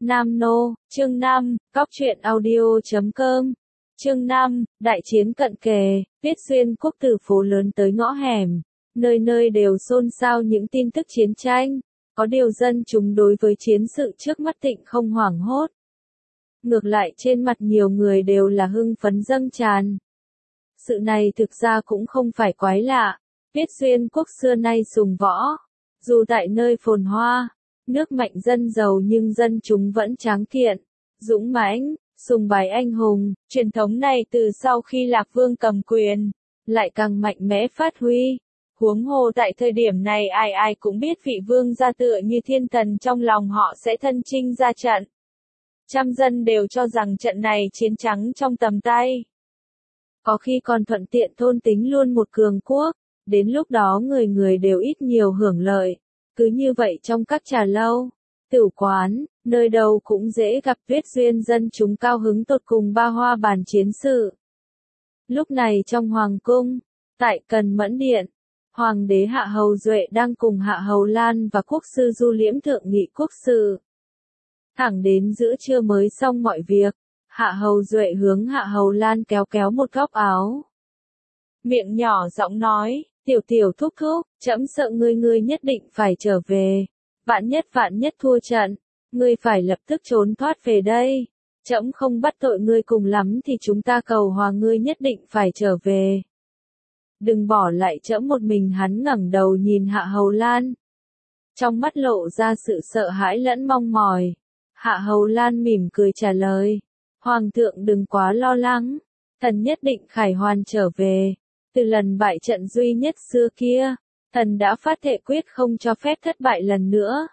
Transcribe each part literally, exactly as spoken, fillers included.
Nam Nô, chương năm, Cóc truyện audio chấm com. Chương năm, đại chiến cận kề, Tuyết Xuyên quốc từ phố lớn tới ngõ hẻm, nơi nơi đều xôn xao những tin tức chiến tranh, có điều dân chúng đối với chiến sự trước mắt Tịnh không hoảng hốt. Ngược lại trên mặt nhiều người đều là hưng phấn dâng tràn. Sự này thực ra cũng không phải quái lạ, Tuyết Xuyên quốc xưa nay sùng võ, dù tại nơi phồn hoa, nước mạnh dân giàu nhưng dân chúng vẫn tráng kiện, dũng mãnh, sùng bái anh hùng, truyền thống này từ sau khi Lạc Vương cầm quyền, lại càng mạnh mẽ phát huy. Huống hồ tại thời điểm này ai ai cũng biết vị vương gia tựa như thiên thần trong lòng họ sẽ thân chinh ra trận. Trăm dân đều cho rằng trận này chiến trắng trong tầm tay. Có khi còn thuận tiện thôn tính luôn một cường quốc, đến lúc đó người người đều ít nhiều hưởng lợi. Cứ như vậy trong các trà lâu, tử quán, nơi đâu cũng dễ gặp Tuyết Xuyên dân chúng cao hứng tột cùng ba hoa bàn chiến sự. Lúc này trong hoàng cung, tại Cần Mẫn Điện, Hoàng đế Hạ Hầu Duệ đang cùng Hạ Hầu Lan và quốc sư Du Liễm thượng nghị quốc sự. Thẳng đến giữa trưa mới xong mọi việc, Hạ Hầu Duệ hướng Hạ Hầu Lan kéo kéo một góc áo. Miệng nhỏ giọng nói, tiểu tiểu thúc thúc, trẫm sợ ngươi ngươi nhất định phải trở về. Vạn nhất vạn nhất thua trận, ngươi phải lập tức trốn thoát về đây. Trẫm không bắt tội ngươi, cùng lắm thì chúng ta cầu hòa, ngươi nhất định phải trở về. Đừng bỏ lại trẫm một mình. Hắn ngẩng đầu nhìn Hạ Hầu Lan, trong mắt lộ ra sự sợ hãi lẫn mong mỏi. Hạ Hầu Lan mỉm cười trả lời, Hoàng thượng đừng quá lo lắng, thần nhất định khải hoàn trở về. Từ lần bại trận duy nhất xưa kia, thần đã phát thệ quyết không cho phép thất bại lần nữa.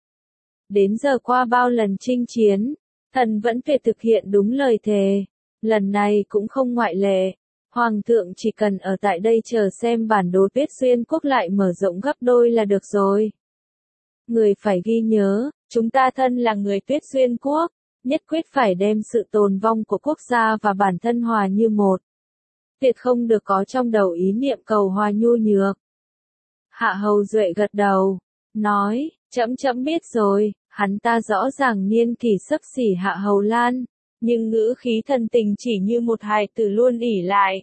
Đến giờ qua bao lần chinh chiến, thần vẫn phải thực hiện đúng lời thề, lần này cũng không ngoại lệ. Hoàng thượng chỉ cần ở tại đây chờ xem bản đồ Tuyết Xuyên quốc lại mở rộng gấp đôi là được rồi. Người phải ghi nhớ, chúng ta thân là người Tuyết Xuyên quốc, nhất quyết phải đem sự tồn vong của quốc gia và bản thân hòa như một. Tuyệt không được có trong đầu ý niệm cầu hòa nhu nhược. Hạ Hầu Duệ gật đầu, nói, trẫm trẫm biết rồi. Hắn ta rõ ràng niên kỷ xấp xỉ Hạ Hầu Lan, nhưng ngữ khí thần tình chỉ như một hài tử luôn ỷ lại.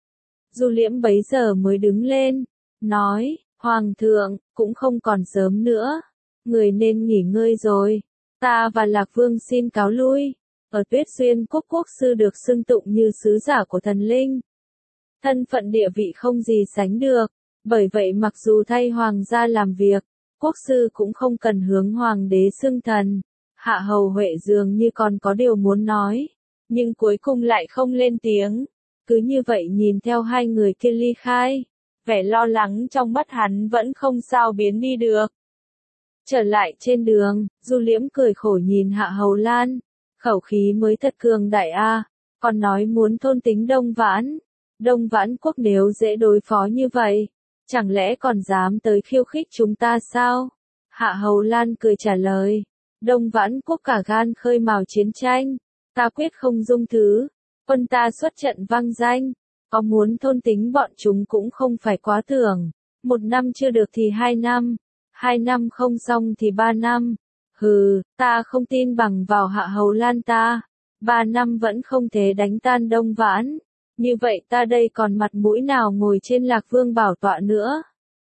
Du Liễm bấy giờ mới đứng lên, nói, Hoàng thượng, cũng không còn sớm nữa, người nên nghỉ ngơi rồi. Ta và Lạc Vương xin cáo lui. Ở Tuyết Xuyên quốc, quốc sư được xưng tụng như sứ giả của thần linh. Thân phận địa vị không gì sánh được, bởi vậy mặc dù thay hoàng gia làm việc, quốc sư cũng không cần hướng hoàng đế xưng thần. Hạ Hầu Huệ dường như còn có điều muốn nói, nhưng cuối cùng lại không lên tiếng, cứ như vậy nhìn theo hai người kia ly khai, vẻ lo lắng trong mắt hắn vẫn không sao biến đi được. Trở lại trên đường, Du Liễm cười khổ nhìn Hạ Hầu Lan, khẩu khí mới thật cường đại a, còn nói muốn thôn tính Đông Vãn. Đông Vãn quốc nếu dễ đối phó như vậy, chẳng lẽ còn dám tới khiêu khích chúng ta sao? Hạ Hầu Lan cười trả lời, Đông Vãn quốc cả gan khơi mào chiến tranh, ta quyết không dung thứ. Quân ta xuất trận vang danh, có muốn thôn tính bọn chúng cũng không phải quá tưởng. Một năm chưa được thì hai năm, hai năm không xong thì ba năm. Hừ, ta không tin bằng vào Hạ Hầu Lan ta, ba năm vẫn không thể đánh tan Đông Vãn. Như vậy ta đây còn mặt mũi nào ngồi trên Lạc Vương bảo tọa nữa?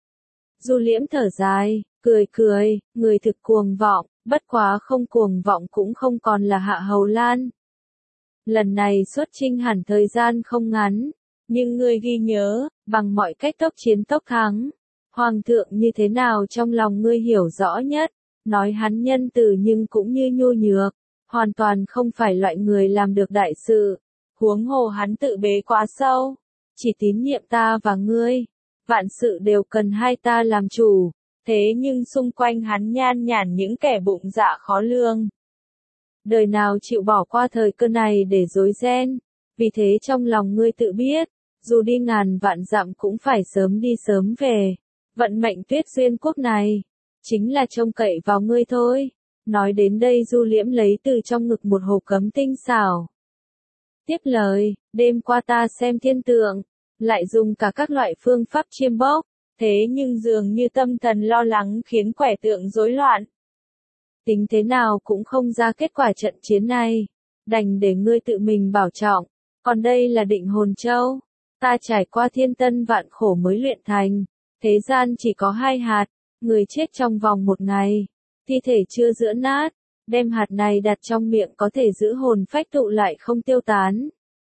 Du Liễm thở dài, cười cười, người thực cuồng vọng, bất quá không cuồng vọng cũng không còn là Hạ Hầu Lan. Lần này xuất chinh hẳn thời gian không ngắn, nhưng người ghi nhớ, bằng mọi cách tốc chiến tốc thắng. Hoàng thượng như thế nào trong lòng ngươi hiểu rõ nhất, nói hắn nhân từ nhưng cũng như nhu nhược, hoàn toàn không phải loại người làm được đại sự. Huống hồ hắn tự bế quá sâu, chỉ tín nhiệm ta và ngươi, vạn sự đều cần hai ta làm chủ, thế nhưng xung quanh hắn nhan nhản những kẻ bụng dạ khó lường. Đời nào chịu bỏ qua thời cơ này để dối ren, vì thế trong lòng ngươi tự biết, dù đi ngàn vạn dặm cũng phải sớm đi sớm về. Vận mệnh Tuyết Xuyên quốc này, chính là trông cậy vào ngươi thôi. Nói đến đây Du Liễm lấy từ trong ngực một hộp cấm tinh xảo. Tiếp lời, đêm qua ta xem thiên tượng, lại dùng cả các loại phương pháp chiêm bốc, thế nhưng dường như tâm thần lo lắng khiến quẻ tượng rối loạn. tính thế nào cũng không ra kết quả trận chiến này, đành để ngươi tự mình bảo trọng, còn đây là Định Hồn Châu, ta trải qua thiên tân vạn khổ mới luyện thành, thế gian chỉ có hai hạt, người chết trong vòng một ngày, thi thể chưa rữa nát, đem hạt này đặt trong miệng có thể giữ hồn phách tụ lại không tiêu tán.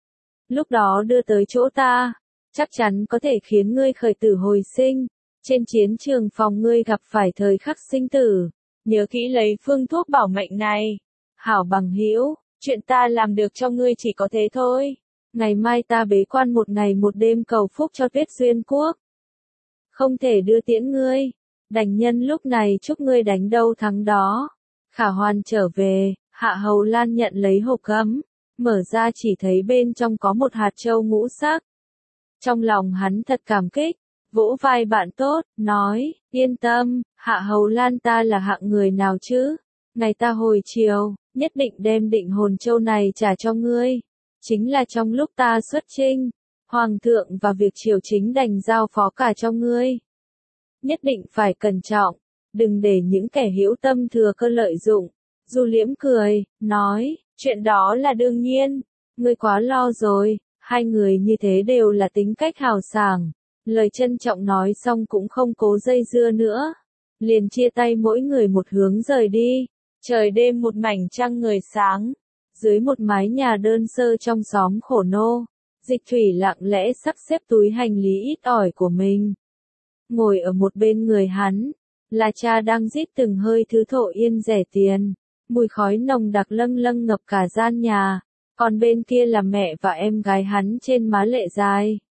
Lúc đó đưa tới chỗ ta, chắc chắn có thể khiến ngươi khởi tử hồi sinh, trên chiến trường phòng ngươi gặp phải thời khắc sinh tử, nhớ kỹ lấy phương thuốc bảo mệnh này. Hảo bằng hữu, chuyện ta làm được cho ngươi chỉ có thế thôi. Ngày mai ta bế quan một ngày một đêm cầu phúc cho Tuyết Xuyên Quốc. Không thể đưa tiễn ngươi, đành nhân lúc này chúc ngươi đánh đâu thắng đó. Khả Hoàn trở về, Hạ Hầu Lan nhận lấy hộp gấm, mở ra chỉ thấy bên trong có một hạt châu ngũ sắc. Trong lòng hắn thật cảm kích, vỗ vai bạn tốt, nói, yên tâm, Hạ Hầu Lan ta là hạng người nào chứ? Ngày ta hồi chiều, nhất định đem Định Hồn Châu này trả cho ngươi. Chính là trong lúc ta xuất chinh, Hoàng thượng và việc triều chính đành giao phó cả cho ngươi. Nhất định phải cẩn trọng, đừng để những kẻ hữu tâm thừa cơ lợi dụng. Du Liễm cười, nói, chuyện đó là đương nhiên, ngươi quá lo rồi, hai người như thế đều là tính cách hào sảng. Lời trân trọng nói xong cũng không cố dây dưa nữa, liền chia tay mỗi người một hướng rời đi. Trời đêm một mảnh trăng người sáng, dưới một mái nhà đơn sơ trong xóm khổ nô, Dịch Thủy lặng lẽ sắp xếp túi hành lý ít ỏi của mình. Ngồi ở một bên người hắn, là cha đang rít từng hơi thứ thổ yên rẻ tiền, mùi khói nồng đặc lâng lâng ngập cả gian nhà, còn bên kia là mẹ và em gái hắn trên má lệ dài.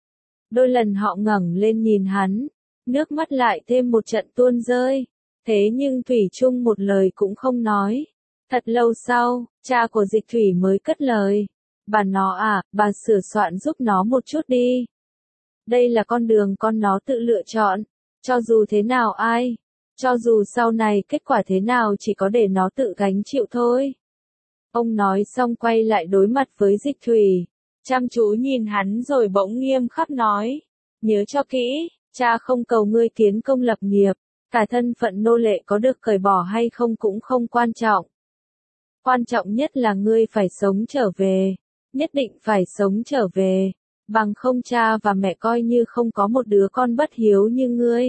Đôi lần họ ngẩng lên nhìn hắn, nước mắt lại thêm một trận tuôn rơi, thế nhưng Thủy chung một lời cũng không nói. Thật lâu sau, cha của Dịch Thủy mới cất lời, bà nó à, bà sửa soạn giúp nó một chút đi. Đây là con đường con nó tự lựa chọn, cho dù thế nào ai, cho dù sau này kết quả thế nào chỉ có để nó tự gánh chịu thôi. Ông nói xong quay lại đối mặt với Dịch Thủy, chăm chú nhìn hắn rồi bỗng nghiêm khắc nói, nhớ cho kỹ, cha không cầu ngươi kiến công lập nghiệp, cả thân phận nô lệ có được cởi bỏ hay không cũng không quan trọng. Quan trọng nhất là ngươi phải sống trở về, nhất định phải sống trở về, bằng không cha và mẹ coi như không có một đứa con bất hiếu như ngươi.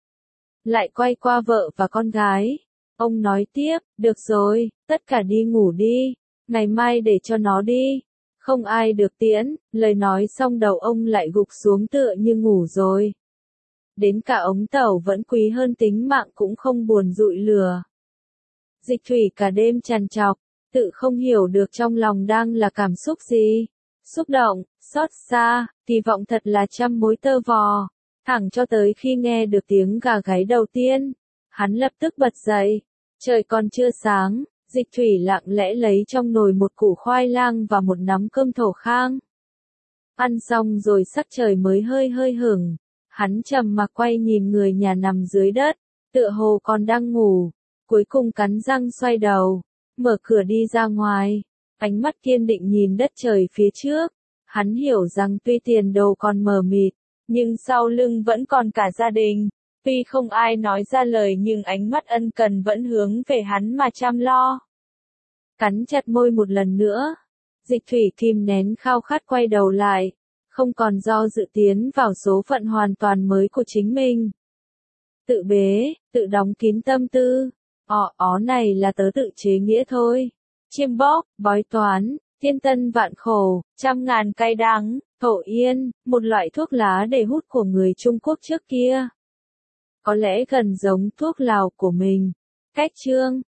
Lại quay qua vợ và con gái, ông nói tiếp, được rồi, tất cả đi ngủ đi, ngày mai để cho nó đi, không ai được tiễn. Lời nói xong đầu ông lại gục xuống tựa như ngủ rồi. Đến cả ống tàu vẫn quý hơn tính mạng cũng không buồn dụi lừa. Dịch Thủy cả đêm trằn trọc, tự không hiểu được trong lòng đang là cảm xúc gì. Xúc động, xót xa, kỳ vọng thật là trăm mối tơ vò. Thẳng cho tới khi nghe được tiếng gà gáy đầu tiên, hắn lập tức bật dậy. Trời còn chưa sáng, Dịch Thủy lặng lẽ lấy trong nồi một củ khoai lang và một nắm cơm thổ khang. Ăn xong rồi sắc trời mới hơi hơi hửng, hắn trầm mặc quay nhìn người nhà nằm dưới đất, tựa hồ còn đang ngủ, cuối cùng cắn răng xoay đầu, mở cửa đi ra ngoài, ánh mắt kiên định nhìn đất trời phía trước. Hắn hiểu rằng tuy tiền đồ còn mờ mịt, nhưng sau lưng vẫn còn cả gia đình. Tuy không ai nói ra lời nhưng ánh mắt ân cần vẫn hướng về hắn mà chăm lo. Cắn chặt môi một lần nữa, Dịch Thủy kìm nén khao khát quay đầu lại, không còn do dự tiến vào số phận hoàn toàn mới của chính mình. Tự bế, tự đóng kín tâm tư, ó ó này là tớ tự chế nghĩa thôi. Chiêm bóc, bói toán, thiên tân vạn khổ, trăm ngàn cay đắng, thổ yên, một loại thuốc lá để hút của người Trung Quốc trước kia. Có lẽ gần giống thuốc lào của mình. Cách chương